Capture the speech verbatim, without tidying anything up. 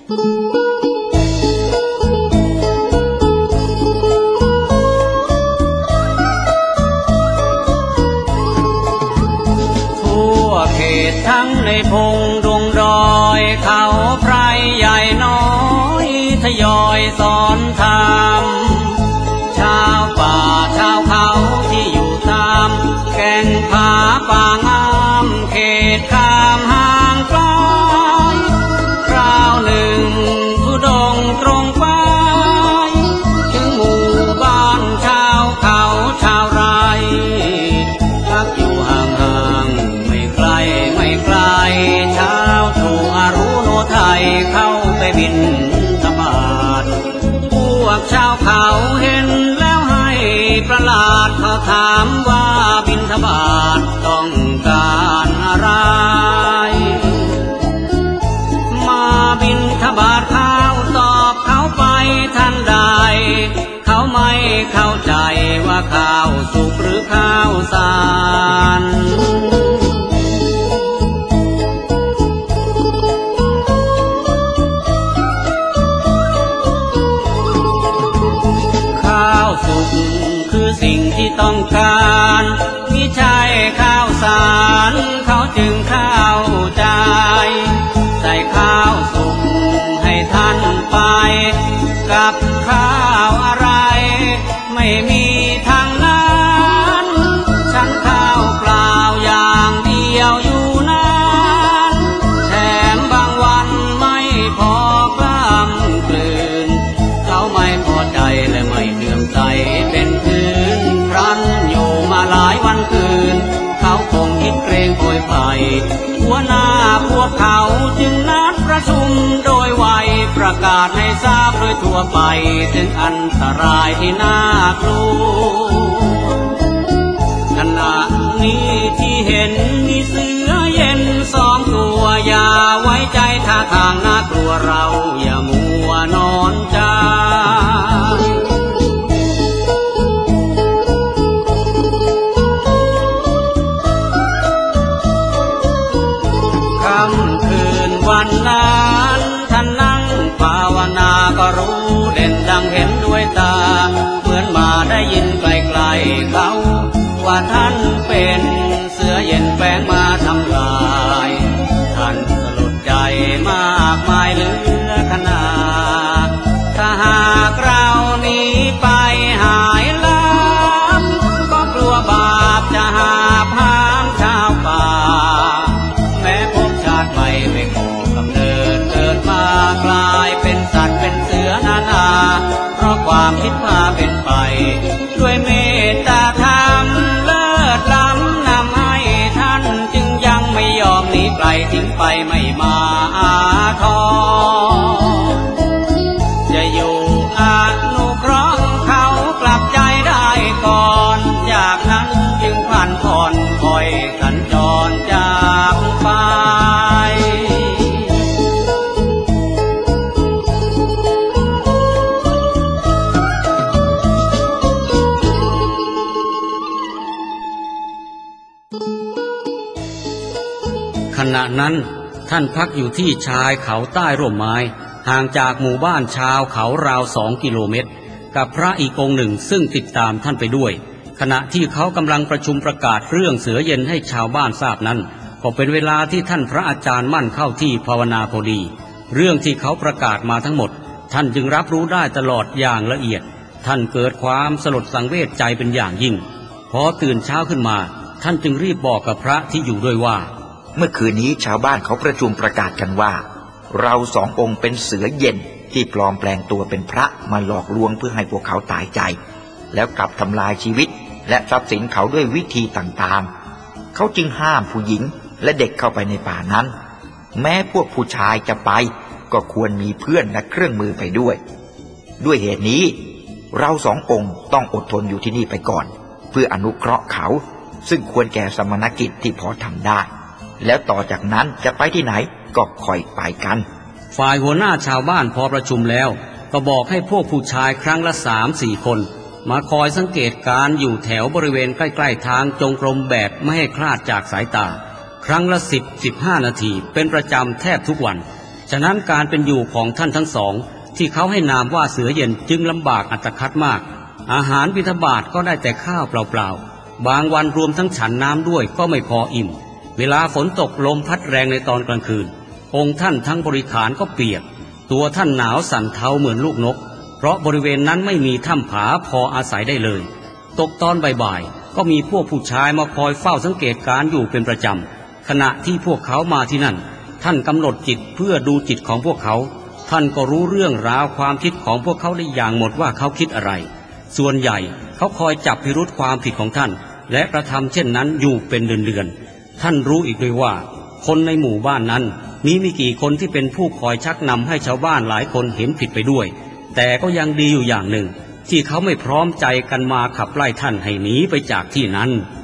ทั่วเขตทั้งในพงดงดอยเขาไพรใหญ่น้อยทยอยสอนธรรมชาวป่าชาวเขาที่อยู่ตามแก่งผาป่างามเขตข้ามห่างไกลคราวหนึ่งทุดงตรงไปถึงหมู่บ้านชาวเขาชาวไร่พักอยู่ห่างๆไม่ไกลไม่ไกลชาวถูอารุโนไทยเข้าไปบิณฑบาตพวกชาวเขาเห็นแล้วให้ประหลาดเขาถามว่าบิณฑบาตต้องการอะไรมาบิณฑบาตข้าวตอบเขาไปทันใดเขาไม่เข้าใจว่าข้าวสุกหรือข้าวสารข้าวสุกคือสิ่งที่ต้องการมิใช่ข้าวสารเขาจึงเข้าใจใส่ข้าวสุกให้ท่านไปกับข้าวอะไรไม่มีทางนั้นฉันข้าวเปล่าอย่างเดียวอยู่นั้นแถมบางวันไม่พอกล้ำกลืนเขาไม่พอใจและไม่เลื่อมใสเป็นพื้นครั้นอยู่มาหลายวันคืนเขาคงคิดเกรงโวยภัยหัวหน้าพวกเขาจึงนัดประชุมโดยไวประกาศให้ทราบโดยทั่วไปถึงอันตรายที่น่ากลัวขณะนี้ที่เห็นมีเสือเย็นสองตัวอย่าไว้ใจท่าทางน่ากลัวเราอย่ามัวนอนใจค่ำคืนวันนั้นท่านนั่งภาวนาก็รู้เด่นดังเห็นด้วยตาเหมือนมาได้ยินไกลๆเขาว่าท่านเป็นเสือเย็นแฝงมาทำลายท่านสลดใจมากมายเหลือขนาดถ้าหากเราหนีไปหายลับก็กลัวบาปจะหาพามชาวป่าแม้พบชาติใหม่ไม่ขอกำเนิดเกิดมากลายเป็นสัตว์เป็นเสือนานาเพราะความคิดพาเป็นไปด้วยเมตตาธรรมเลิศล้ำนำให้ท่านจึงยังไม่ยอมหนีไกลทิ้งไปไม่มาอาทรจะอยู่อนุเคราะห์เขากลับใจได้ก่อนจากนั้นจึงผ่านผ่อนคอยสัญจรจากไปขณะนั้นท่านพักอยู่ที่ชายเขาใต้ร่มไม้ห่างจากหมู่บ้านชาวเขาราวสองกิโลเมตรกับพระอีกองค์หนึ่งซึ่งติดตามท่านไปด้วยขณะที่เขากำลังประชุมประกาศเรื่องเสือเย็นให้ชาวบ้านทราบนั้นก็เป็นเวลาที่ท่านพระอาจารย์มั่นเข้าที่ภาวนาพอดีเรื่องที่เขาประกาศมาทั้งหมดท่านจึงรับรู้ได้ตลอดอย่างละเอียดท่านเกิดความสลดสังเวชใจเป็นอย่างยิ่งพอตื่นเช้าขึ้นมาท่านจึงรีบบอกกับพระที่อยู่ด้วยว่าเมื่อคืนนี้ชาวบ้านเขาประชุมประกาศกันว่าเราสององค์เป็นเสือเย็นที่ปลอมแปลงตัวเป็นพระมาหลอกลวงเพื่อให้พวกเขาตายใจแล้วกลับทำลายชีวิตและทรัพย์สินเขาด้วยวิธีต่างๆเขาจึงห้ามผู้หญิงและเด็กเข้าไปในป่านั้นแม้พวกผู้ชายจะไปก็ควรมีเพื่อนและเครื่องมือไปด้วยด้วยเหตุนี้เราสององค์ต้องอดทนอยู่ที่นี่ไปก่อนเพื่ออนุเคราะห์เขาซึ่งควรแก่สมณกิจที่พอทำได้แล้วต่อจากนั้นจะไปที่ไหนก็ค่อยไปกันฝ่ายหัวหน้าชาวบ้านพอประชุมแล้วก็บอกให้พวกผู้ชายครั้งละสามสี่คนมาคอยสังเกตการอยู่แถวบริเวณใกล้ๆทางจงกรมแบบไม่ให้คลาดจากสายตาครั้งละสิบสิบห้านาทีเป็นประจำแทบทุกวันฉะนั้นการเป็นอยู่ของท่านทั้งสองที่เขาให้นามว่าเสือเย็นจึงลำบากอัตคัดมากอาหารบิณฑบาตก็ได้แต่ข้าวเปล่าๆบางวันรวมทั้งฉันน้ำด้วยก็ไม่พออิ่มเวลาฝนตกลมพัดแรงในตอนกลางคืนองค์ท่านทั้งบริขารก็เปียกตัวท่านหนาวสั่นเทาเหมือนลูกนกเพราะบริเวณนั้นไม่มีถ้ำผาพออาศัยได้เลยตกตอนบ่ายๆก็มีพวกผู้ชายมาคอยเฝ้าสังเกตการอยู่เป็นประจำขณะที่พวกเขามาที่นั่นท่านกำหนดจิตเพื่อดูจิตของพวกเขาท่านก็รู้เรื่องราวความคิดของพวกเขาได้อย่างหมดว่าเขาคิดอะไรส่วนใหญ่เขาคอยจับพิรุธความผิดของท่านและกระทำเช่นนั้นอยู่เป็นเดือนๆท่านรู้อีกด้วยว่าคนในหมู่บ้านนั้นมีมีกี่คนที่เป็นผู้คอยชักนำให้ชาวบ้านหลายคนเห็นผิดไปด้วยแต่ก็ยังดีอยู่อย่างหนึ่งที่เขาไม่พร้อมใจกันมาขับไล่ท่านให้หนีไปจากที่นั้น